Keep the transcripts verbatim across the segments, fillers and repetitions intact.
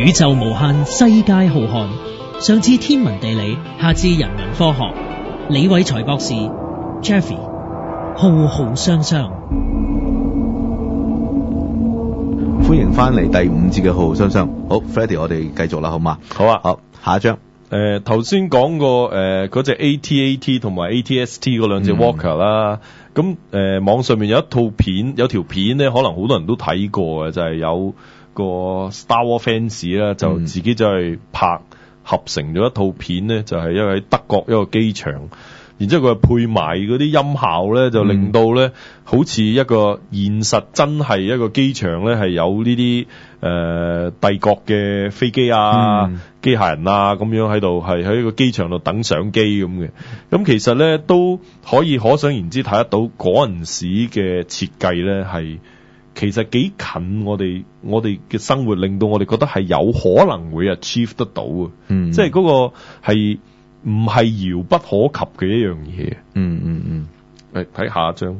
宇宙無限，世界浩瀚，上至天文地理，下至人文科學。李偉才博士 Jeffy 浩浩雙雙。 歡迎翻嚟第五節嘅浩浩雙雙。好 ，Freddy， 我哋繼續啦，好嘛？ 好啊， 好，下一張。 誒頭先講過誒嗰隻 A T A T 同埋 A T S T 嗰兩隻 Walker 啦，咁誒、呃、網上面有一套片，有條片咧，可能好多人都睇過嘅，就係、是、有個 Star Wars fans 啦，就自己就係拍合成咗一套片咧，就係、是、因為喺德國一個機場。然之後佢配埋嗰啲音效咧，就令到咧、嗯、好似一個現實真係一個機場咧，係有呢啲誒帝國嘅飛機啊、嗯、機械人啊咁樣喺度，係喺個機場度等上機咁嘅。咁其實咧都可以可想而知睇得到嗰陣時嘅設計咧，係其實幾近我哋我哋嘅生活，令到我哋覺得係有可能會 achieve 得到嘅。嗯，即係嗰個係。唔係遙不可及嘅一樣嘢。 嗯嗯嗯， 嚟睇下一張。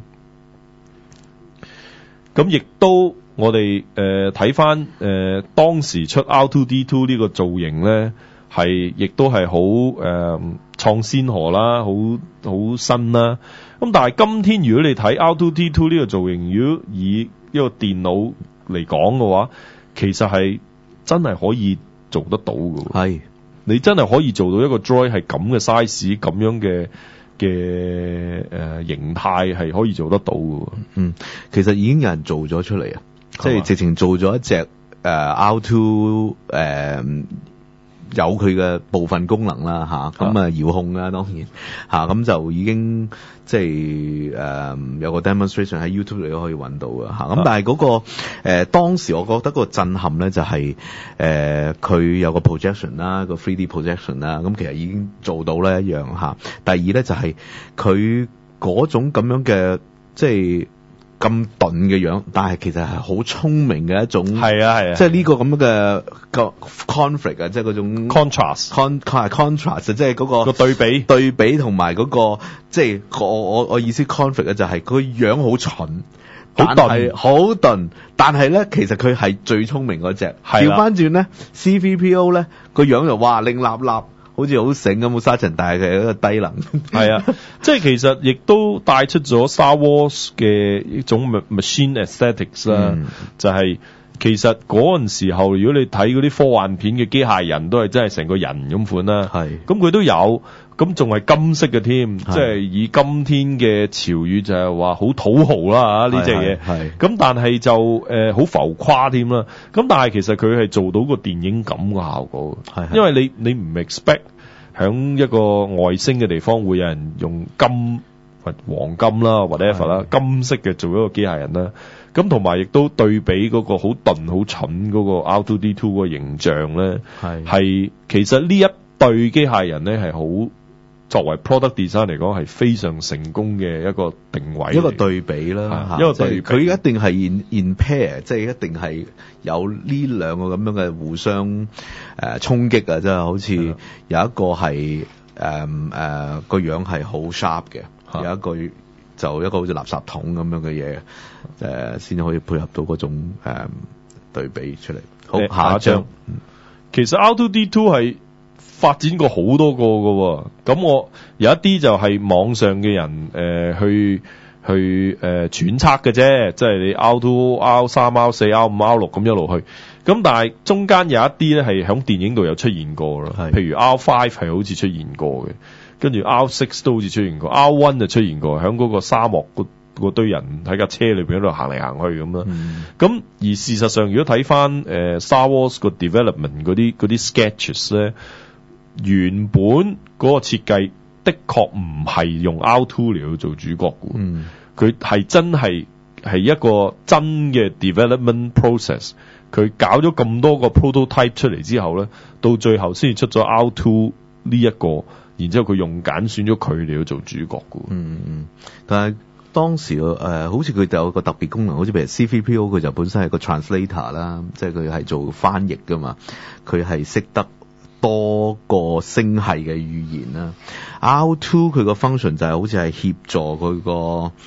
咁亦都我哋誒睇翻誒當時出 R 二 D 二呢個造型咧，係亦都係好誒創先河啦，好好新啦。咁但係今天如果你睇 R 二 D 二呢個造型，如果以一個電腦嚟講嘅話，其實係真係可以做得到嘅。 係。 你真係可以做到一個 droid 係咁嘅 size 咁樣嘅嘅誒形態係可以做得到嘅。 嗯，其實已經有人做咗出嚟啊，即係直情做咗一隻誒 R 二誒有佢嘅部分功能啦吓，咁啊遙控啦當然吓，咁、啊、就已經即係誒、呃、有個 demonstration 喺 YouTube 你都可以揾到嘅吓，咁、啊、但係嗰、那個誒、呃、當時我覺得個震撼咧就係誒佢有個 projection 啦，個 three D projection 啦，咁其實已經做到咧一樣吓。第二咧就係佢嗰種咁樣嘅即係咁鈍嘅樣，但係其實係好聰明嘅一種，係啊係啊，即係呢個咁樣嘅個 conflict 啊，即係嗰種 contrast con contrast，即係嗰個個對比對比同埋嗰個即係我我我意思 conflict 咧就係佢樣好蠢，好鈍，好鈍，但係咧其實佢係最聰明嗰隻。調翻轉咧 C three P O 咧個樣就哇擰立立。好似好醒咁，冇沙塵，但係佢係一個低能。 係啊，即係其實亦都帶出咗 Star Wars 嘅一種 machine aesthetics 啦、嗯，就係、是、其實嗰陣時候，如果你睇嗰啲科幻片嘅機械人，都係真係成個人咁款啦。係，咁佢都有，咁仲係金色嘅添，即係以今天嘅潮語就係話好土豪啦嚇呢隻嘢。係，咁但係就誒好、呃、浮誇添啦。咁但係其實佢係做到個電影感嘅效果。係，因為你你唔 expect。喺一個外星嘅地方會有人用金或黃金啦，whatever啦，金色嘅做一個機械人啦。咁同埋亦都對比嗰個好鈍好蠢嗰個 R 二 D 二個形象咧，係其實呢一對機械人咧係好作為 product design 嚟講係非常成功嘅一個定位，一個對比啦，一個對比，佢一定係 in in pair，即係一定係有呢兩個咁樣嘅互相誒衝擊啊！即係好似有一個係誒誒個樣係好 sharp 嘅，有一個就一個好似垃圾桶咁樣嘅嘢誒，先、呃、可以配合到嗰種誒、呃、對比出嚟。好，下一張，其實 R 二 D 二係發展過好多個㗎，咁我有一啲就係網上嘅人誒、呃、去去誒、呃、揣測嘅啫，即係你 R 二、R 三、R 四、R 五、R 六咁一路去，咁但係中間有一啲咧係響電影度有出現過咯，譬如 R 五係好似出現過嘅，跟住 R 六都好似出現過 ，R 一就出現過，響嗰個沙漠嗰堆人喺架車裏邊喺度行嚟行去咁啦。咁、嗯、而事實上，如果睇翻誒 Star Wars 個 development 嗰啲嗰啲 sketches 咧。原本嗰個設計的確唔係用 R 二嚟去做主角嘅，嗯，佢係真係係一個真嘅 development process。佢搞咗咁多個 prototype 出嚟之後咧，到最後先至出咗 R 二呢一個，然之後佢用揀選咗佢嚟去做主角嘅。 嗯嗯，但係當時誒、呃，好似佢哋有個特別功能，好似譬如 C three P O 佢就本身係個 translator 啦，即係佢係做翻譯噶嘛，佢係識得多個星系嘅語言啦。R 二佢個 function 就係好似係協助佢個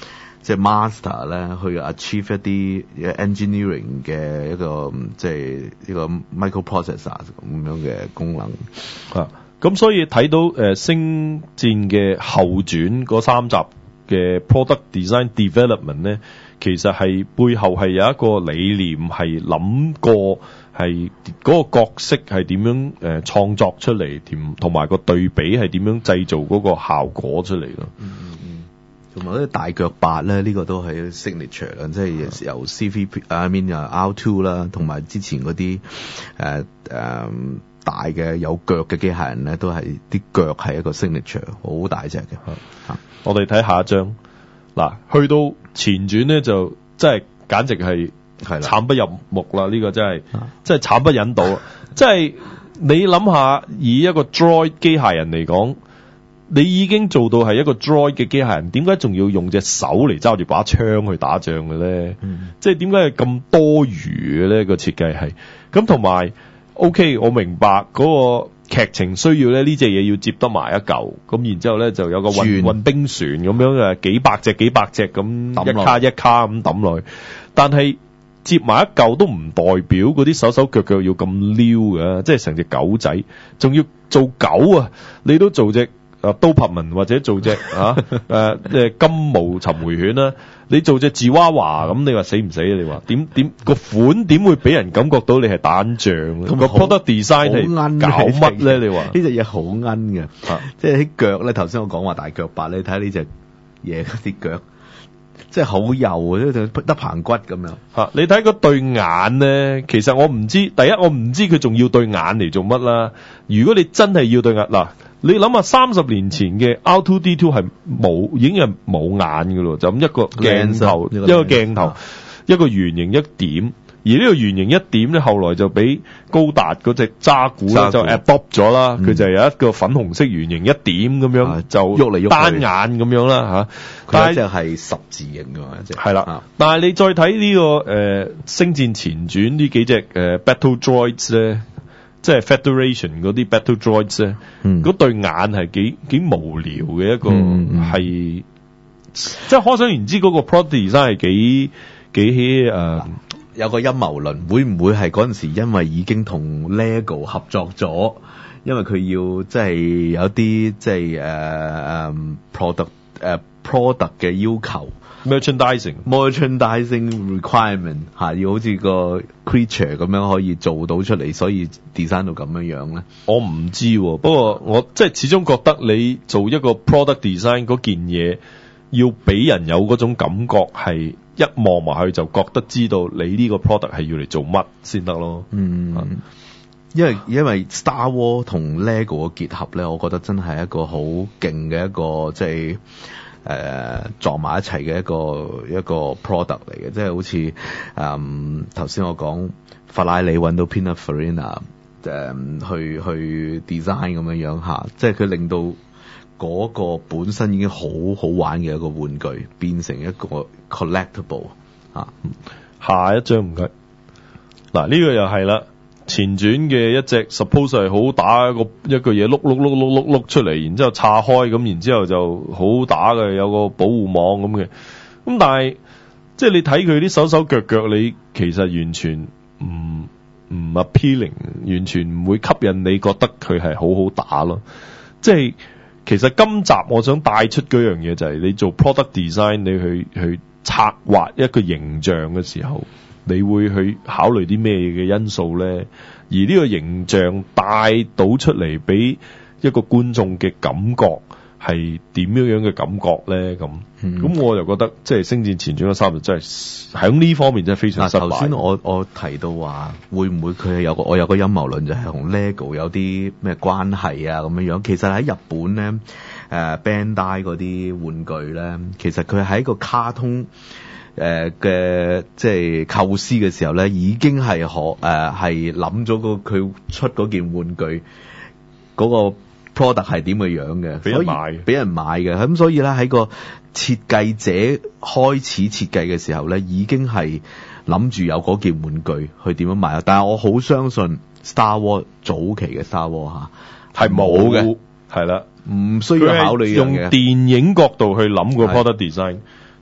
即係 master 咧去 achieve 一啲 engineering 嘅一個即係呢個 microprocessor 咁樣嘅功能啊。咁所以睇到誒、呃、星戰嘅後傳嗰三集嘅 product design development 咧，其實係背後係有一個理念係諗過係嗰個角色係點樣誒創、呃、作出嚟，同埋個對比係點樣製造嗰個效果出嚟咯。 嗯嗯嗯，同埋啲大腳八咧，呢、這個都係 signature 啦，即係由 C V P，I mean 啊 R two 啦，同埋之前嗰啲誒誒大嘅有腳嘅機械人咧，都係啲腳係一個 signature，好大隻嘅。 嚇，我哋睇下一張。嗱，去到前傳咧就真係簡直係係慘不入目啦！呢、這個真係真係慘不忍睹。即係你諗下，以一個 droid 機械人嚟講，你已經做到係一個 droid 嘅機械人，點解仲要用隻手嚟揸住把槍去打仗嘅咧？嗯、即係點解係咁多餘嘅咧？個設計係咁，同埋 OK， 我明白嗰、那個。劇情需要咧，呢隻嘢要接得埋一嚿，咁然之後咧就有個運運兵船咁樣嘅，幾百隻幾百隻咁一卡一卡咁抌落去，但係接埋一嚿都唔代表嗰啲手手腳腳要咁溜嘅，即係成隻狗仔，仲要做狗啊！你都做隻啊刀柏文或者做隻啊誒誒金毛尋回犬啦。你做隻芝娃娃咁，你話死唔死啊？你話點點個款點會俾人感覺到你係打仗咧？個 product design 係搞乜咧？你話呢隻嘢好奀嘅，啊、即係啲腳咧。頭先我講話大腳八，你睇下呢隻嘢啲腳，即係好幼，即係得棚骨咁樣。 嚇、啊！你睇嗰對眼咧，其實我唔知，第一我唔知佢仲要對眼嚟做乜啦。如果你真係要對眼嗱。你諗下，三十年前嘅 R 二 D 二係冇，已經係冇眼噶咯，就咁一個鏡頭，一個鏡頭，一個圓形一點。而呢個圓形一點咧，後來就俾高達嗰隻渣古咧就 adopt 咗啦。佢、嗯、就有一個粉紅色圓形一點咁樣，嗯、就喐嚟喐單眼咁樣啦嚇。 但係就係十字形嘅嘛，一隻係啦。啊、但係你再睇呢、這個誒、呃《星戰前傳》呢幾隻誒、呃、Battle Droids 咧。即係 Federation 嗰啲 Battle Droids 咧、嗯，嗰對眼係幾幾無聊嘅一個，係、嗯、即係可想而知嗰個 product design 係幾幾誒、呃、 有個陰謀論，會唔會係嗰陣時因為已經同 LEGO 合作咗，因為佢要即係有啲即係誒誒 product 誒、uh, product 嘅要求。 merchandising merchandising requirement 嚇，要好似個 creature 咁樣可以做到出嚟，所以 design 到咁樣樣咧。 我唔知喎，不過我即係始終覺得你做一個 product design 嗰件嘢，要俾人有嗰種感覺係一望埋去就覺得知道你呢個 product 係要嚟做乜先得咯。 嗯，嗯因為因為 Star Wars 同 LEGO 嘅結合咧，我覺得真係一個好勁嘅一個即係。誒、呃、撞埋一齊嘅一個一個 product 嚟嘅，即係好似誒頭先我講法拉利揾到 Pininfarina 誒去去 design 咁樣樣嚇，即係佢令到嗰個本身已經好好玩嘅一個玩具變成一個 collectible 嚇、啊。 下一張唔該，嗱呢、這個又係啦。前傳嘅一隻 suppose 係好打一個一個嘢碌碌碌碌碌碌出嚟，然之後岔開咁，然之後就好打嘅，有個保護網咁嘅。咁但係即係你睇佢啲手手腳腳，你其實完全唔唔 appealing，完全唔會吸引你覺得佢係好好打咯。即係其實今集我想帶出嗰樣嘢就係你做 product design，你去去策劃一個形象嘅時候。你會去考慮啲咩嘅因素咧？而呢個形象帶到出嚟俾一個觀眾嘅感覺係點樣樣嘅感覺咧？咁咁、嗯、我就覺得即係《星戰前傳》嗰三集真係喺呢方面真係非常失敗。 頭先我我提到話會唔會佢係有個我有個陰謀論就係同 LEGO 有啲咩關係啊咁樣樣。其實喺日本咧，誒、呃、Bandai 嗰啲玩具咧，其實佢喺個卡通。誒嘅、呃、即係構思嘅時候咧，已經係可誒係諗咗個佢出嗰件玩具嗰、嗰個 product 係點嘅樣嘅， 俾人買， 俾人買嘅。咁所以咧喺個設計者開始設計嘅時候咧，已經係諗住有嗰件玩具去點樣賣。但係我好相信 Star Wars 早期嘅 Star Wars 嚇係冇嘅， 係啦， 唔需要考慮呢樣嘢。 用電影角度去諗個 product design。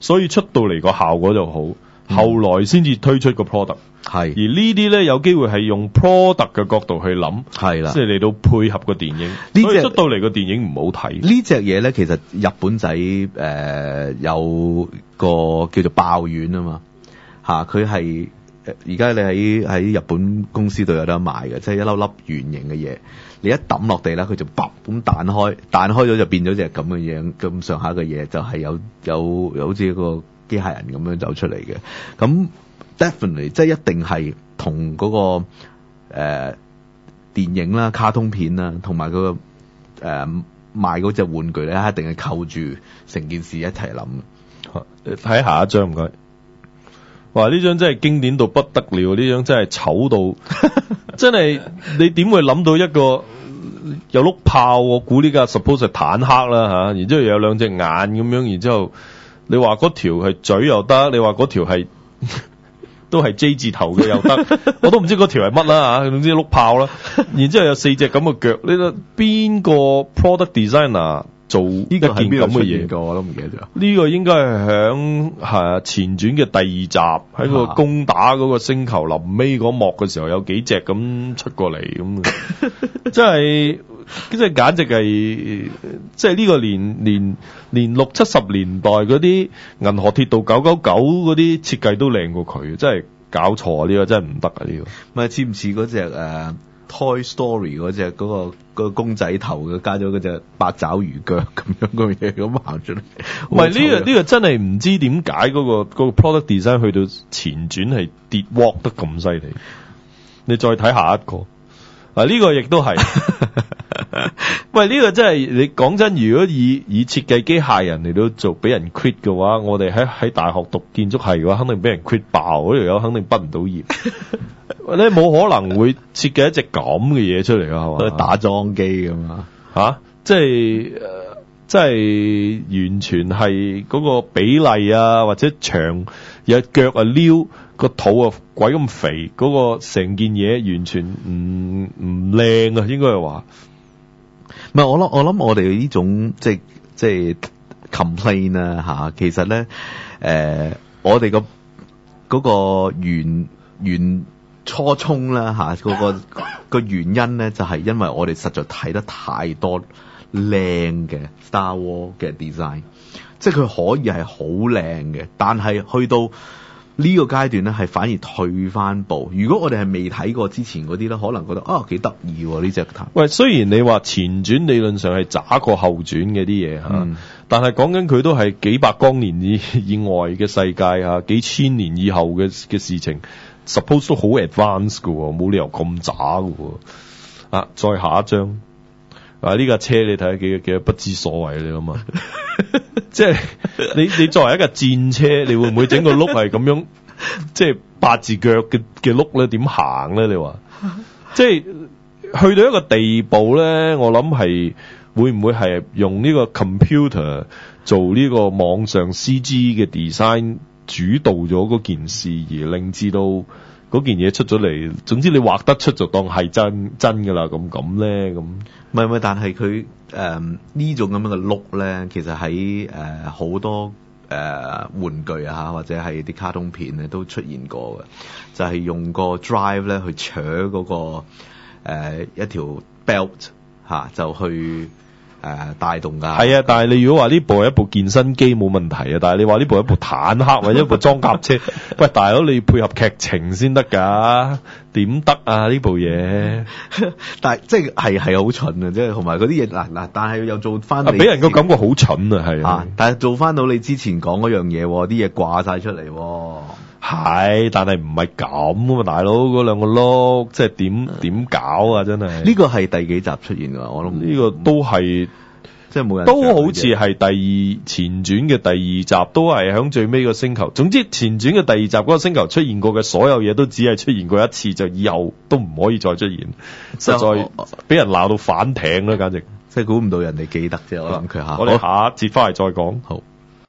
所以出到嚟個效果就好， 嗯、 後來先至推出個 product。 係， 而呢啲咧有機會係用 product 嘅角度去諗， 係啦， 即係嚟到配合個電影。 呢所以出到嚟個電影唔好睇。 呢隻嘢咧，其實日本仔誒、呃、有個叫做爆丸啊嘛，嚇佢係而家你喺喺日本公司度有得賣嘅，即係一粒粒圓形嘅嘢，你一抌落地咧，佢就噥咁彈開，彈開咗就變咗隻咁嘅樣，咁上下嘅嘢就係有有有好似一個機械人咁樣走出嚟嘅，咁。Definitely，即係一定係同嗰個誒、呃、電影啦、卡通片啦，同埋嗰個誒、呃、賣嗰隻玩具咧，一定係扣住成件事一齊諗。 睇下一張唔該。哇！呢張真係經典到不得了，呢張真係醜到，真係你點會諗到一個有碌炮？我估呢架 suppose 係坦克啦嚇，然之後有兩隻眼咁樣，然之後你話嗰條係嘴又得，你話嗰條係。都係 J 字頭嘅又得，我都唔知嗰條係乜啦嚇，總之碌炮啦。然之後有四隻咁嘅腳，你話邊個 product designer 做呢件咁嘅嘢？ 我都唔記得咗。 呢個應該係響係前傳嘅第二集，喺個攻打嗰個星球臨尾嗰幕嘅時候，有幾隻咁出過嚟咁，即係即係簡直係即係呢個年年年六七十年代嗰啲銀河鐵道九九九嗰啲設計都靚過佢，真係搞錯啊！呢個真係唔得啊！呢個咪似唔似嗰隻誒 Toy Story 嗰隻嗰個嗰個公仔頭嘅，加咗嗰隻八爪魚腳咁樣嘅嘢咁行出嚟？ 唔係呢個呢個真係唔知點解嗰個嗰個 product design 去到前傳係跌 walk 得咁犀利。你再睇下一個啊，呢個亦都係。喂，呢個真係你講真，如果以以設計機械人嚟到做俾人 quit 嘅話，我哋喺喺大學讀建築系嘅話，肯定俾人 quit 爆，嗰條友肯定畢唔到業。你冇可能會設計一隻咁嘅嘢出嚟啊，係嘛？ 打樁機咁嘛吓，即係、呃、即係完全係嗰個比例啊，或者長有腳啊撩個肚啊鬼咁肥，嗰、嗰個成件嘢完全唔唔靚啊，應該係話。 唔係我諗，我諗我哋呢種即係即係 complain 啦嚇，其實咧誒、呃，我哋個嗰個原原初衷啦嚇，嗰、嗰個個原因咧就係因為我哋實在睇得太多靚嘅 Star Wars 嘅 design，即係佢可以係好靚嘅，但係去到呢個階段咧，係反而退翻步。如果我哋係未睇過之前嗰啲咧，可能覺得啊幾得意喎呢隻塔。 喂，雖然你話前傳理論上係渣過後傳嘅啲嘢嚇，嗯、但係講緊佢都係幾百光年以以外嘅世界嚇，幾千年以後嘅嘅事情 ，suppose 都好 advanced 嘅喎，冇理由咁渣嘅喎。啊，再下一張。啊！呢架車你睇幾幾不知所謂你諗下，即係你你作為一架戰車，你會唔會整個轆係咁樣，即係八字腳嘅嘅轆咧？點行咧？你話，即係去到一個地步咧，我諗係會唔會係用呢個 computer 做呢個網上 C G 嘅 design 主導咗嗰件事，而令至到嗰件嘢出咗嚟。總之你畫得出就當係真真噶啦，咁咁咧咁。 唔係唔係，但係佢誒呢種咁樣嘅碌咧，其實喺誒好多誒、呃、玩具啊，或者係啲卡通片咧都出現過嘅，就係、是、用個 drive 咧去扯嗰、那個、呃、一條 belt 嚇、啊，就去誒、呃、帶動㗎。 係啊，但係你如果話呢部係一部健身機冇問題啊，但係你話呢部係一部坦克或者一部裝甲車，喂大佬你配合劇情先得㗎。點得啊呢部嘢？ 但係即係係係好蠢啊！即係同埋嗰啲嘢嗱嗱，但係又做翻， 俾人個感覺好蠢啊！係啊， 但係做翻到你之前講嗰樣嘢，啲嘢掛晒出嚟。 係，但係唔係咁啊嘛，大佬嗰兩個轆，即係點點搞啊？真係呢個係第幾集出現㗎？我諗呢個都係。 即係冇人都好似係第二前傳嘅第二集，都係響最尾個星球。總之前傳嘅第二集嗰個星球出現過嘅所有嘢，都只係出現過一次，就以後都唔可以再出現。實在俾人鬧到反艇啦，簡直。 即係估唔到人哋記得啫。我諗佢吓。 我哋下一節翻嚟再講。 好。